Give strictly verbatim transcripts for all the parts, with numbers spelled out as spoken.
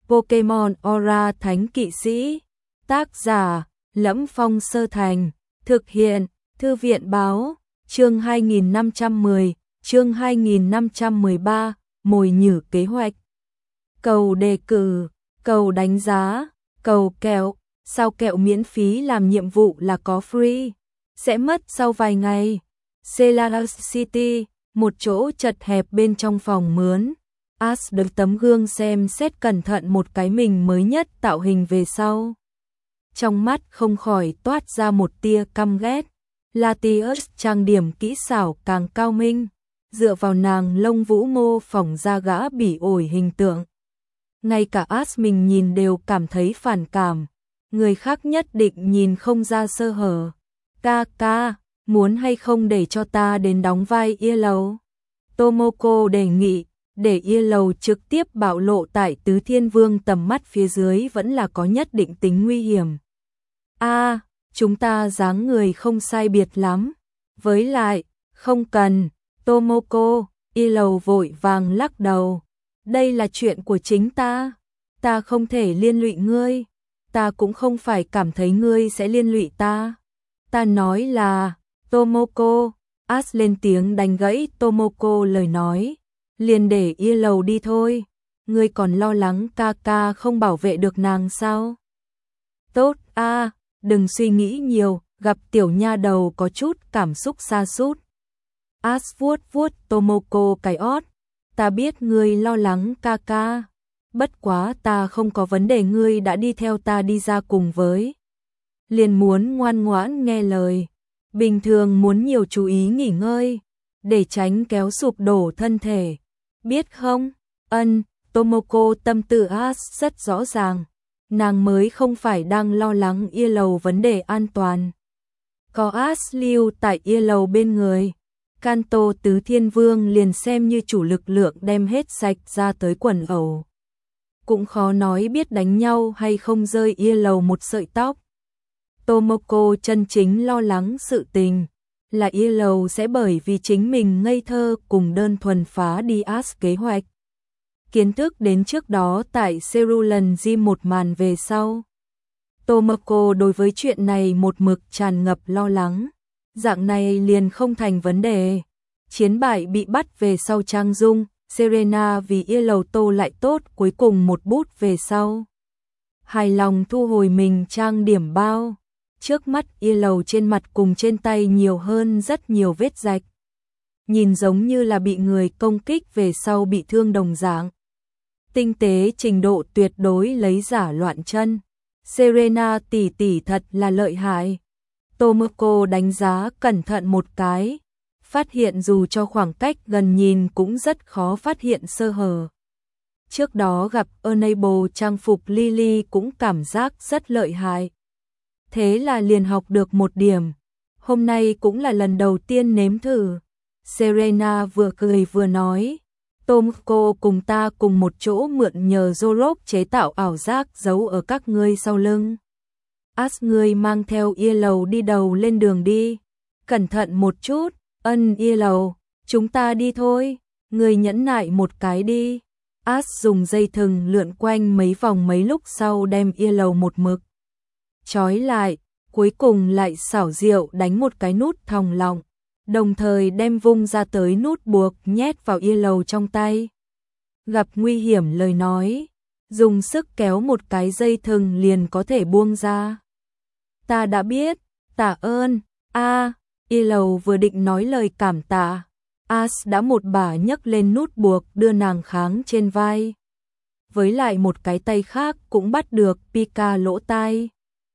Pokemon Aura Thánh Kỵ Sĩ. Tác giả: Lẫm Phong Sơ Thành. Thực hiện: Thư viện báo. Chương hai nghìn năm trăm mười, chương hai nghìn năm trăm mười ba, mồi nhử kế hoạch. Cầu đề cử, cầu đánh giá, cầu kẹo. Sao kẹo miễn phí làm nhiệm vụ là có free? Sẽ mất sau vài ngày. Celadus City, một chỗ chật hẹp bên trong phòng mướn. Ash được tấm gương xem xét cẩn thận một cái mình mới nhất tạo hình về sau. Trong mắt không khỏi toát ra một tia căm ghét. Latius trang điểm kỹ xảo càng cao minh, dựa vào nàng lông vũ mô phỏng ra gã bỉ ổi hình tượng. Ngay cả Ash mình nhìn đều cảm thấy phản cảm, người khác nhất định nhìn không ra sơ hở. Ca ca, muốn hay không để cho ta đến đóng vai Yellow? Tomoko đề nghị, để Yellow trực tiếp bạo lộ tại Tứ Thiên Vương tầm mắt phía dưới vẫn là có nhất định tính nguy hiểm. A, à, chúng ta dáng người không sai biệt lắm. Với lại, không cần. Tomoko, Yellow vội vàng lắc đầu. Đây là chuyện của chính ta. Ta không thể liên lụy ngươi. Ta cũng không phải cảm thấy ngươi sẽ liên lụy ta. Ta nói là, Tomoko. Ash lên tiếng đánh gãy Tomoko lời nói. Liền để Yellow đi thôi. Ngươi còn lo lắng ca ca không bảo vệ được nàng sao? Tốt a, à, đừng suy nghĩ nhiều. Gặp tiểu nha đầu có chút cảm xúc sa sút. Ash vuốt vuốt Tomoko cái ót. Ta biết ngươi lo lắng ca ca. Bất quá ta không có vấn đề, ngươi đã đi theo ta đi ra cùng với. Liền muốn ngoan ngoãn nghe lời. Bình thường muốn nhiều chú ý nghỉ ngơi, để tránh kéo sụp đổ thân thể. Biết không? Ân, Tomoko tâm tư Ash rất rõ ràng. Nàng mới không phải đang lo lắng Yellow vấn đề an toàn. Có Ash lưu tại Yellow bên người, Kanto Tứ Thiên Vương liền xem như chủ lực lượng đem hết sạch ra tới quần ẩu. Cũng khó nói biết đánh nhau hay không rơi Yellow một sợi tóc. Tomoko chân chính lo lắng sự tình là Yellow sẽ bởi vì chính mình ngây thơ cùng đơn thuần phá đi Ash kế hoạch. Kiến thức đến trước đó tại Cerulean Gym một màn về sau. Tomoko đối với chuyện này một mực tràn ngập lo lắng. Dạng này liền không thành vấn đề. Chiến bại bị bắt về sau trang dung, Serena vì Yellow tô lại tốt cuối cùng một bút về sau. Hài lòng thu hồi mình trang điểm bao. Trước mắt Yellow trên mặt cùng trên tay nhiều hơn rất nhiều vết rạch. Nhìn giống như là bị người công kích về sau bị thương đồng dạng. Tinh tế trình độ tuyệt đối lấy giả loạn chân. Serena tỷ tỷ thật là lợi hại. Tomoko đánh giá cẩn thận một cái, phát hiện dù cho khoảng cách gần nhìn cũng rất khó phát hiện sơ hở. Trước đó gặp Enable trang phục Lily cũng cảm giác rất lợi hại. Thế là liền học được một điểm. Hôm nay cũng là lần đầu tiên nếm thử. Serena vừa cười vừa nói. Tomoko cùng ta cùng một chỗ mượn nhờ Zorok chế tạo ảo giác giấu ở các ngươi sau lưng. Ash, ngươi mang theo Yellow đi đầu lên đường đi. Cẩn thận một chút. Ân Yellow, chúng ta đi thôi. Ngươi nhẫn nại một cái đi. Ash dùng dây thừng lượn quanh mấy vòng mấy lúc sau đem Yellow một mực trói lại, cuối cùng lại xảo diệu đánh một cái nút thòng lọng, đồng thời đem vung ra tới nút buộc nhét vào Yellow trong tay. Gặp nguy hiểm lời nói, dùng sức kéo một cái dây thừng liền có thể buông ra. Ta đã biết, tạ ơn. A, à, Yellow vừa định nói lời cảm tạ, Ash đã một bà nhấc lên nút buộc đưa nàng kháng trên vai. Với lại một cái tay khác cũng bắt được Pika lỗ tai.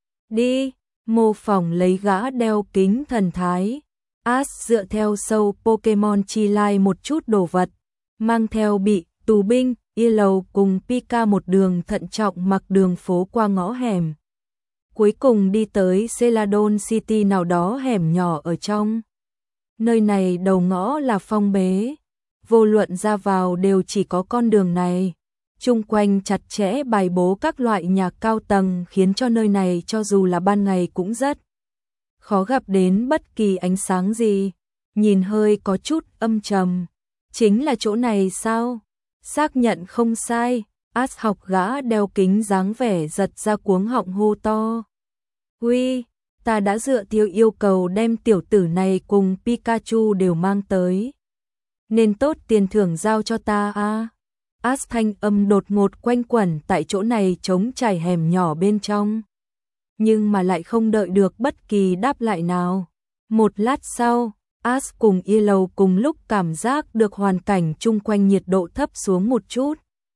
Đi, mô phỏng lấy gã đeo kính thần thái. Ash dựa theo sâu Pokemon chi lai một chút đồ vật, mang theo bị tù binh, Yellow cùng Pika một đường thận trọng mặc đường phố qua ngõ hẻm. Cuối cùng đi tới Celadon City nào đó hẻm nhỏ ở trong. Nơi này đầu ngõ là phong bế, vô luận ra vào đều chỉ có con đường này. Chung quanh chặt chẽ bài bố các loại nhà cao tầng khiến cho nơi này cho dù là ban ngày cũng rất khó gặp đến bất kỳ ánh sáng gì. Nhìn hơi có chút âm trầm. Chính là chỗ này sao? Xác nhận không sai. Ash học gã đeo kính dáng vẻ giật ra cuống họng hô to. Uy, ta đã dựa theo yêu cầu đem tiểu tử này cùng Pikachu đều mang tới. Nên tốt tiền thưởng giao cho ta a. Ash thanh âm đột ngột quanh quẩn tại chỗ này trống trải hẻm nhỏ bên trong. Nhưng mà lại không đợi được bất kỳ đáp lại nào. Một lát sau, Ash cùng Yellow cùng lúc cảm giác được hoàn cảnh chung quanh nhiệt độ thấp xuống một chút.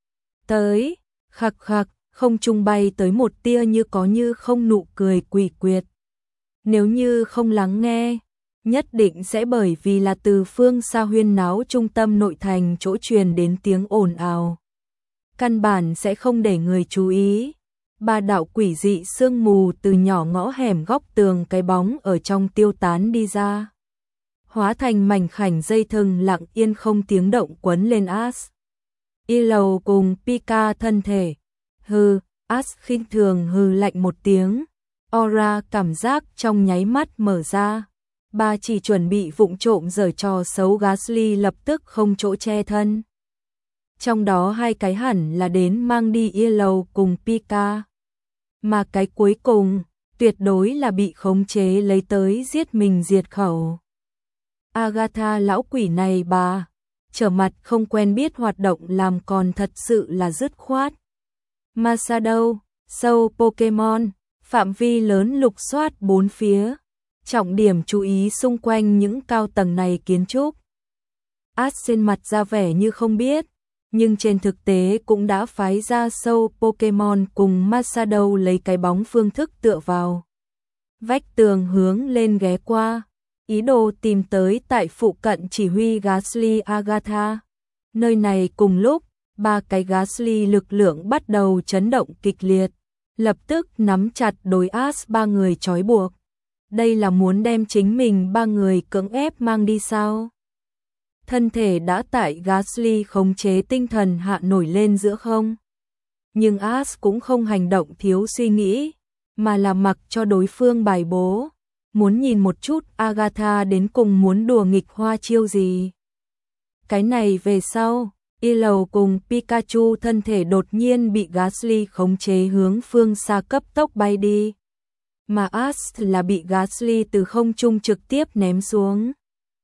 Tới, khặc khặc, không trung bay tới một tia như có như không nụ cười quỷ quyệt. Nếu như không lắng nghe, nhất định sẽ bởi vì là từ phương xa huyên náo trung tâm nội thành chỗ truyền đến tiếng ồn ào. Căn bản sẽ không để người chú ý. Ba đạo quỷ dị sương mù từ nhỏ ngõ hẻm góc tường cái bóng ở trong tiêu tán đi ra. Hóa thành mảnh khảnh dây thừng lặng yên không tiếng động quấn lên Ash. Yellow cùng Pika thân thể. Hừ, Ash khinh thường hừ lạnh một tiếng. Aura cảm giác trong nháy mắt mở ra. Ba chỉ chuẩn bị vụng trộm giở trò xấu Ghastly lập tức không chỗ che thân. Trong đó hai cái hẳn là đến mang đi Yellow cùng Pika. Mà cái cuối cùng, tuyệt đối là bị khống chế lấy tới giết mình diệt khẩu. Agatha lão quỷ này bà, trở mặt không quen biết hoạt động làm còn thật sự là dứt khoát. Masadou, sâu Pokemon, phạm vi lớn lục soát bốn phía. Trọng điểm chú ý xung quanh những cao tầng này kiến trúc. Ash trên mặt ra vẻ như không biết, nhưng trên thực tế cũng đã phái ra sâu Pokemon cùng Masadou lấy cái bóng phương thức tựa vào vách tường hướng lên ghé qua, ý đồ tìm tới tại phụ cận chỉ huy Ghastly Agatha. Nơi này cùng lúc, ba cái Ghastly lực lượng bắt đầu chấn động kịch liệt, lập tức nắm chặt đối Ash ba người trói buộc. Đây là muốn đem chính mình ba người cưỡng ép mang đi sao? Thân thể đã tại Ghastly khống chế tinh thần hạ nổi lên giữa không. Nhưng Ash cũng không hành động thiếu suy nghĩ, mà là mặc cho đối phương bài bố. Muốn nhìn một chút Agatha đến cùng muốn đùa nghịch hoa chiêu gì. Cái này về sau, Yellow cùng Pikachu thân thể đột nhiên bị Ghastly khống chế hướng phương xa cấp tốc bay đi. Mà Ash là bị Ghastly từ không trung trực tiếp ném xuống.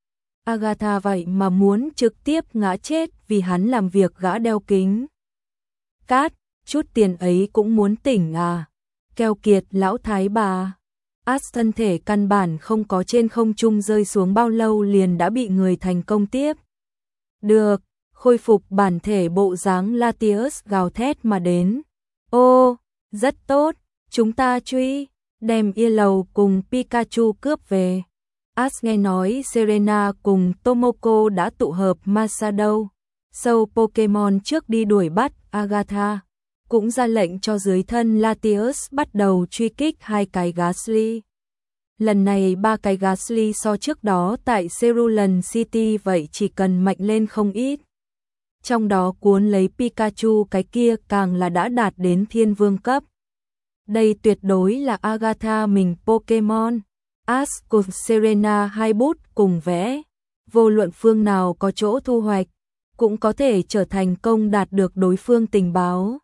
Agatha vậy mà muốn trực tiếp ngã chết vì hắn làm việc gã đeo kính. Cát, chút tiền ấy cũng muốn tỉnh à? Keo kiệt lão thái bà. Ash thân thể căn bản không có trên không trung rơi xuống bao lâu liền đã bị người thành công tiếp. Được, khôi phục bản thể bộ dáng Latios gào thét mà đến. Ô, rất tốt, chúng ta truy, đem Yellow cùng Pikachu cướp về. Ash nghe nói Serena cùng Tomoko đã tụ hợp Masadou, sâu Pokemon trước đi đuổi bắt Agatha, cũng ra lệnh cho dưới thân Latios bắt đầu truy kích hai cái Ghastly. Lần này ba cái Ghastly so trước đó tại Cerulean City vậy chỉ cần mạnh lên không ít. Trong đó cuốn lấy Pikachu cái kia càng là đã đạt đến thiên vương cấp. Đây tuyệt đối là Agatha mình Pokemon. Ash cùng Serena hai bút cùng vẽ, vô luận phương nào có chỗ thu hoạch, cũng có thể trở thành công đạt được đối phương tình báo.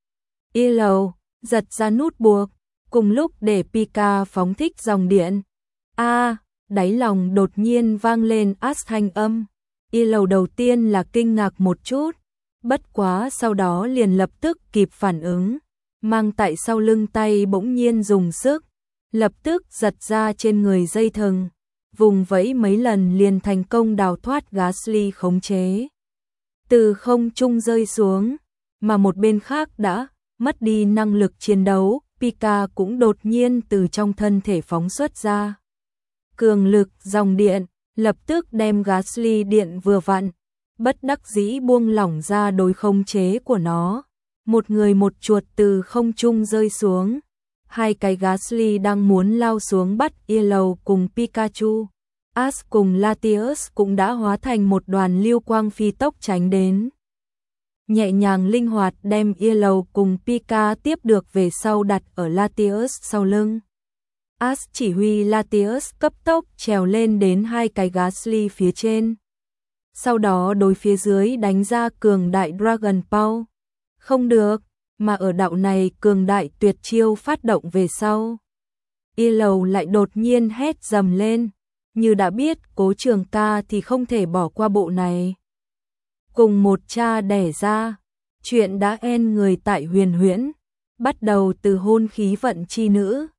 Yellow giật ra nút buộc, cùng lúc để Pika phóng thích dòng điện. A, à, đáy lòng đột nhiên vang lên Ash thanh âm. Yellow đầu tiên là kinh ngạc một chút, bất quá sau đó liền lập tức kịp phản ứng, mang tại sau lưng tay bỗng nhiên dùng sức. Lập tức giật ra trên người dây thừng, vùng vẫy mấy lần liền thành công đào thoát Ghastly khống chế. Từ không trung rơi xuống, mà một bên khác đã mất đi năng lực chiến đấu, Pika cũng đột nhiên từ trong thân thể phóng xuất ra. Cường lực dòng điện, lập tức đem Ghastly điện vừa vặn, bất đắc dĩ buông lỏng ra đối khống chế của nó. Một người một chuột từ không trung rơi xuống. Hai cái Ghastly đang muốn lao xuống bắt Yellow cùng Pikachu. Ash cùng Latios cũng đã hóa thành một đoàn lưu quang phi tốc tránh đến. Nhẹ nhàng linh hoạt đem Yellow cùng Pika tiếp được về sau đặt ở Latios sau lưng. Ash chỉ huy Latios cấp tốc trèo lên đến hai cái Ghastly phía trên. Sau đó đối phía dưới đánh ra cường đại Dragon Ball. Không được, mà ở đạo này cường đại tuyệt chiêu phát động về sau. Y Lầu lại đột nhiên hét dầm lên, như đã biết Cố Trường Ca thì không thể bỏ qua bộ này. Cùng một cha đẻ ra, chuyện đã en người tại Huyền Huyễn, bắt đầu từ hôn khí vận chi nữ,